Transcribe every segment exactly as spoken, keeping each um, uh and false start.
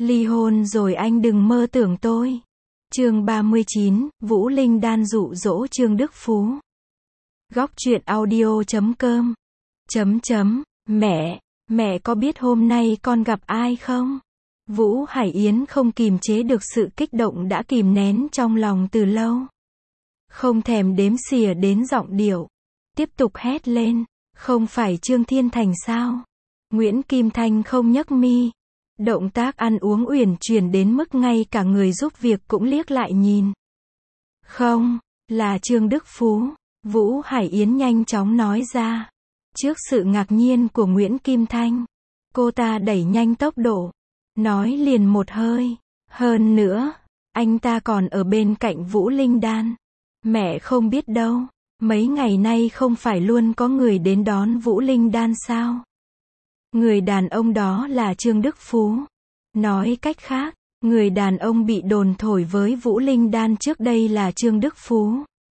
Ly hôn rồi anh đừng mơ tưởng tôi. Chương ba mươi chín, Vũ Linh Đan dụ dỗ Trương Đức Phú. Góc truyện audio chấm com. Chấm chấm, mẹ, mẹ có biết hôm nay con gặp ai không? Vũ Hải Yến không kìm chế được sự kích động đã kìm nén trong lòng từ lâu. Không thèm đếm xỉa đến giọng điệu. Tiếp tục hét lên, không phải Trương Thiên Thành sao? Nguyễn Kim Thanh không nhấc mi. Động tác ăn uống uyển chuyển đến mức ngay cả người giúp việc cũng liếc lại nhìn. Không, là Trương Đức Phú. Vũ Hải Yến nhanh chóng nói ra. Trước sự ngạc nhiên của Nguyễn Kim Thanh, cô ta đẩy nhanh tốc độ, nói liền một hơi. Hơn nữa, anh ta còn ở bên cạnh Vũ Linh Đan. Mẹ không biết đâu, mấy ngày nay không phải luôn có người đến đón Vũ Linh Đan sao? Người đàn ông đó là Trương Đức Phú. Nói cách khác, người đàn ông bị đồn thổi với Vũ Linh Đan trước đây là Trương Đức Phú.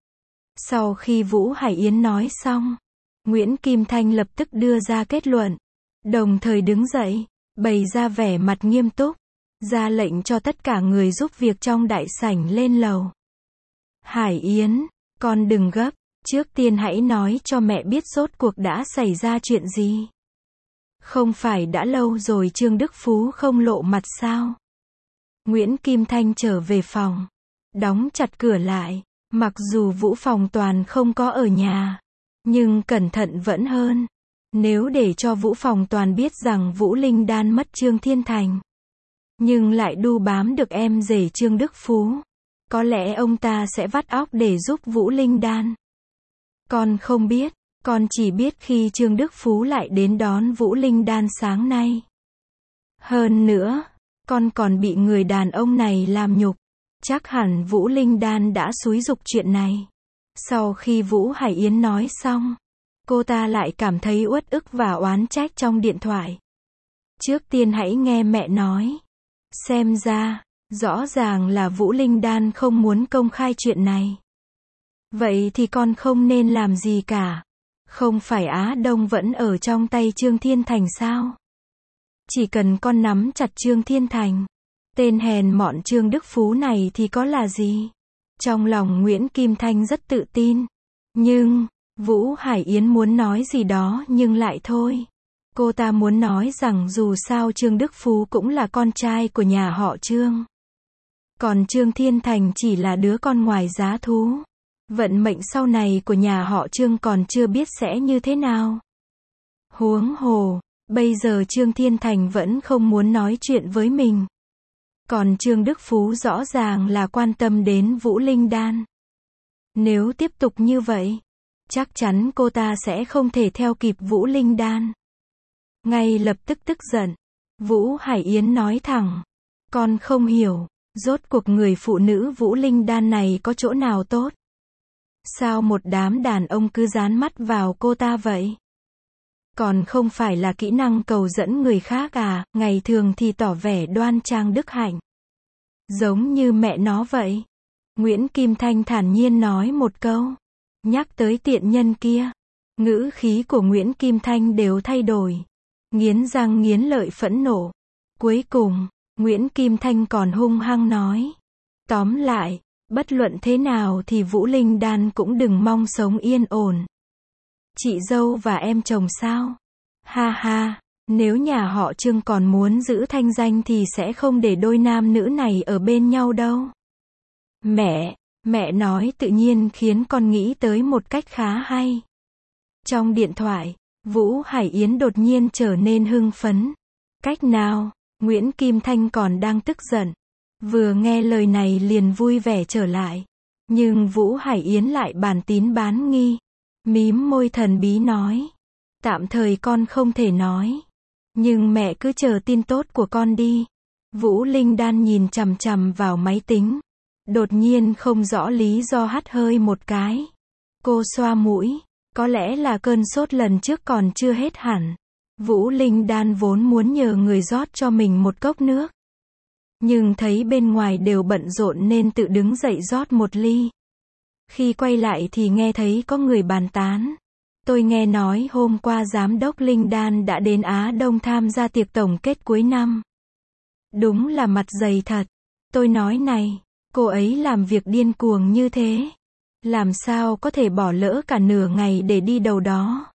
Sau khi Vũ Hải Yến nói xong, Nguyễn Kim Thanh lập tức đưa ra kết luận, đồng thời đứng dậy, bày ra vẻ mặt nghiêm túc, ra lệnh cho tất cả người giúp việc trong đại sảnh lên lầu. Hải Yến, con đừng gấp, trước tiên hãy nói cho mẹ biết rốt cuộc đã xảy ra chuyện gì. Không phải đã lâu rồi Trương Đức Phú không lộ mặt sao? Nguyễn Kim Thanh trở về phòng, đóng chặt cửa lại, mặc dù Vũ Phòng Toàn không có ở nhà, nhưng cẩn thận vẫn hơn. Nếu để cho Vũ Phòng Toàn biết rằng Vũ Linh Đan mất Trương Thiên Thành, nhưng lại đu bám được em rể Trương Đức Phú, có lẽ ông ta sẽ vắt óc để giúp Vũ Linh Đan. Con không biết. Con chỉ biết khi Trương Đức Phú lại đến đón Vũ Linh Đan sáng nay. Hơn nữa, con còn bị người đàn ông này làm nhục. Chắc hẳn Vũ Linh Đan đã xúi giục chuyện này. Sau khi Vũ Hải Yến nói xong, cô ta lại cảm thấy uất ức và oán trách trong điện thoại. Trước tiên hãy nghe mẹ nói. Xem ra, rõ ràng là Vũ Linh Đan không muốn công khai chuyện này. Vậy thì con không nên làm gì cả. Không phải Á Đông vẫn ở trong tay Trương Thiên Thành sao? Chỉ cần con nắm chặt Trương Thiên Thành, tên hèn mọn Trương Đức Phú này thì có là gì? Trong lòng Nguyễn Kim Thanh rất tự tin. Nhưng, Vũ Hải Yến muốn nói gì đó nhưng lại thôi. Cô ta muốn nói rằng dù sao Trương Đức Phú cũng là con trai của nhà họ Trương. Còn Trương Thiên Thành chỉ là đứa con ngoài giá thú. Vận mệnh sau này của nhà họ Trương còn chưa biết sẽ như thế nào. Huống hồ, bây giờ Trương Thiên Thành vẫn không muốn nói chuyện với mình. Còn Trương Đức Phú rõ ràng là quan tâm đến Vũ Linh Đan. Nếu tiếp tục như vậy, chắc chắn cô ta sẽ không thể theo kịp Vũ Linh Đan. Ngay lập tức tức giận, Vũ Hải Yến nói thẳng, con không hiểu, rốt cuộc người phụ nữ Vũ Linh Đan này có chỗ nào tốt? Sao một đám đàn ông cứ dán mắt vào cô ta vậy? Còn không phải là kỹ năng cầu dẫn người khác à, ngày thường thì tỏ vẻ đoan trang đức hạnh. Giống như mẹ nó vậy. Nguyễn Kim Thanh thản nhiên nói một câu. Nhắc tới tiện nhân kia, ngữ khí của Nguyễn Kim Thanh đều thay đổi. Nghiến răng nghiến lợi phẫn nộ. Cuối cùng, Nguyễn Kim Thanh còn hung hăng nói. Tóm lại, bất luận thế nào thì Vũ Linh Đan cũng đừng mong sống yên ổn. Chị dâu và em chồng sao? Ha ha, nếu nhà họ Trương còn muốn giữ thanh danh thì sẽ không để đôi nam nữ này ở bên nhau đâu. Mẹ, mẹ nói tự nhiên khiến con nghĩ tới một cách khá hay. Trong điện thoại, Vũ Hải Yến đột nhiên trở nên hưng phấn. Cách nào? Nguyễn Kim Thanh còn đang tức giận. Vừa nghe lời này liền vui vẻ trở lại. Nhưng Vũ Hải Yến lại bàn tín bán nghi. Mím môi thần bí nói. Tạm thời con không thể nói. Nhưng mẹ cứ chờ tin tốt của con đi. Vũ Linh Đan nhìn chằm chằm vào máy tính. Đột nhiên không rõ lý do hắt hơi một cái. Cô xoa mũi. Có lẽ là cơn sốt lần trước còn chưa hết hẳn. Vũ Linh Đan vốn muốn nhờ người rót cho mình một cốc nước. Nhưng thấy bên ngoài đều bận rộn nên tự đứng dậy rót một ly. Khi quay lại thì nghe thấy có người bàn tán. Tôi nghe nói hôm qua giám đốc Linh Đan đã đến Á Đông tham gia tiệc tổng kết cuối năm. Đúng là mặt dày thật. Tôi nói này, cô ấy làm việc điên cuồng như thế. Làm sao có thể bỏ lỡ cả nửa ngày để đi đâu đó.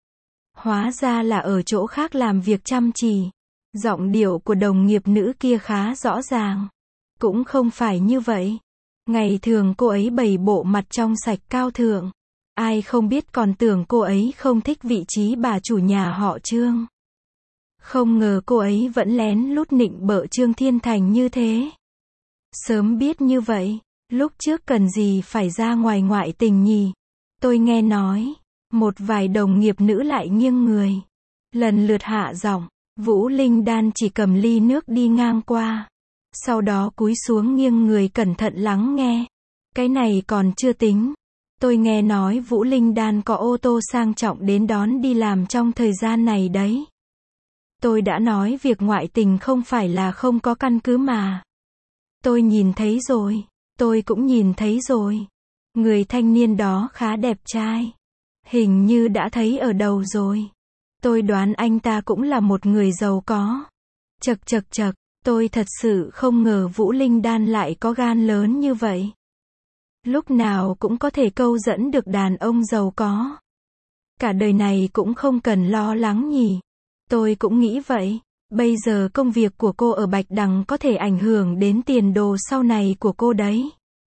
Hóa ra là ở chỗ khác làm việc chăm chỉ. Giọng điệu của đồng nghiệp nữ kia khá rõ ràng. Cũng không phải như vậy. Ngày thường cô ấy bày bộ mặt trong sạch cao thượng. Ai không biết còn tưởng cô ấy không thích vị trí bà chủ nhà họ Trương. Không ngờ cô ấy vẫn lén lút nịnh bợ Trương Thiên Thành như thế. Sớm biết như vậy, lúc trước cần gì phải ra ngoài ngoại tình nhỉ? Tôi nghe nói, một vài đồng nghiệp nữ lại nghiêng người. Lần lượt hạ giọng, Vũ Linh Đan chỉ cầm ly nước đi ngang qua. Sau đó cúi xuống nghiêng người cẩn thận lắng nghe. Cái này còn chưa tính. Tôi nghe nói Vũ Linh Đan có ô tô sang trọng đến đón đi làm trong thời gian này đấy. Tôi đã nói việc ngoại tình không phải là không có căn cứ mà. Tôi nhìn thấy rồi. Tôi cũng nhìn thấy rồi. Người thanh niên đó khá đẹp trai. Hình như đã thấy ở đầu rồi. Tôi đoán anh ta cũng là một người giàu có. Chậc chậc chậc, tôi thật sự không ngờ Vũ Linh Đan lại có gan lớn như vậy. Lúc nào cũng có thể câu dẫn được đàn ông giàu có. Cả đời này cũng không cần lo lắng nhỉ. Tôi cũng nghĩ vậy. Bây giờ công việc của cô ở Bạch Đằng có thể ảnh hưởng đến tiền đồ sau này của cô đấy.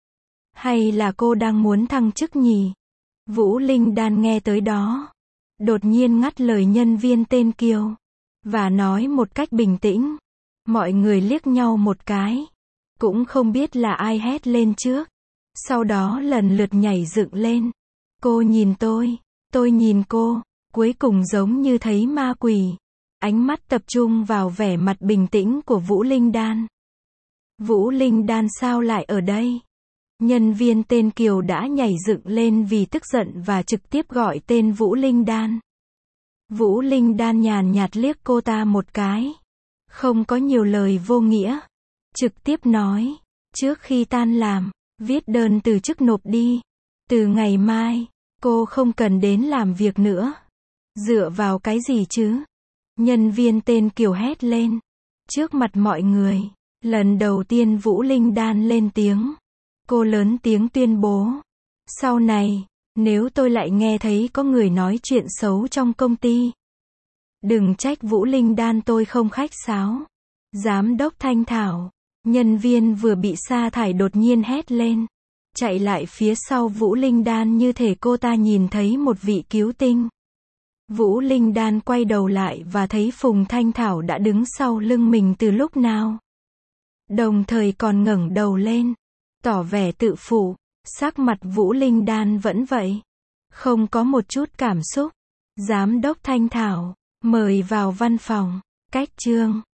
Hay là cô đang muốn thăng chức nhỉ? Vũ Linh Đan nghe tới đó. Đột nhiên ngắt lời nhân viên tên Kiều. Và nói một cách bình tĩnh. Mọi người liếc nhau một cái. Cũng không biết là ai hét lên trước. Sau đó lần lượt nhảy dựng lên. Cô nhìn tôi. Tôi nhìn cô. Cuối cùng giống như thấy ma quỷ. Ánh mắt tập trung vào vẻ mặt bình tĩnh của Vũ Linh Đan. Vũ Linh Đan sao lại ở đây? Nhân viên tên Kiều đã nhảy dựng lên vì tức giận và trực tiếp gọi tên Vũ Linh Đan. Vũ Linh Đan nhàn nhạt liếc cô ta một cái. Không có nhiều lời vô nghĩa. Trực tiếp nói. Trước khi tan làm, viết đơn từ chức nộp đi. Từ ngày mai, cô không cần đến làm việc nữa. Dựa vào cái gì chứ? Nhân viên tên Kiều hét lên. Trước mặt mọi người, lần đầu tiên Vũ Linh Đan lên tiếng. Cô lớn tiếng tuyên bố. Sau này, nếu tôi lại nghe thấy có người nói chuyện xấu trong công ty, đừng trách Vũ Linh Đan tôi không khách sáo. Giám đốc Thanh Thảo, nhân viên vừa bị sa thải đột nhiên hét lên. Chạy lại phía sau Vũ Linh Đan như thể cô ta nhìn thấy một vị cứu tinh. Vũ Linh Đan quay đầu lại và thấy Phùng Thanh Thảo đã đứng sau lưng mình từ lúc nào. Đồng thời còn ngẩng đầu lên, tỏ vẻ tự phụ. Sắc mặt Vũ Linh Đan vẫn vậy. Không có một chút cảm xúc. Giám đốc Thanh Thảo, mời vào văn phòng. Cách chương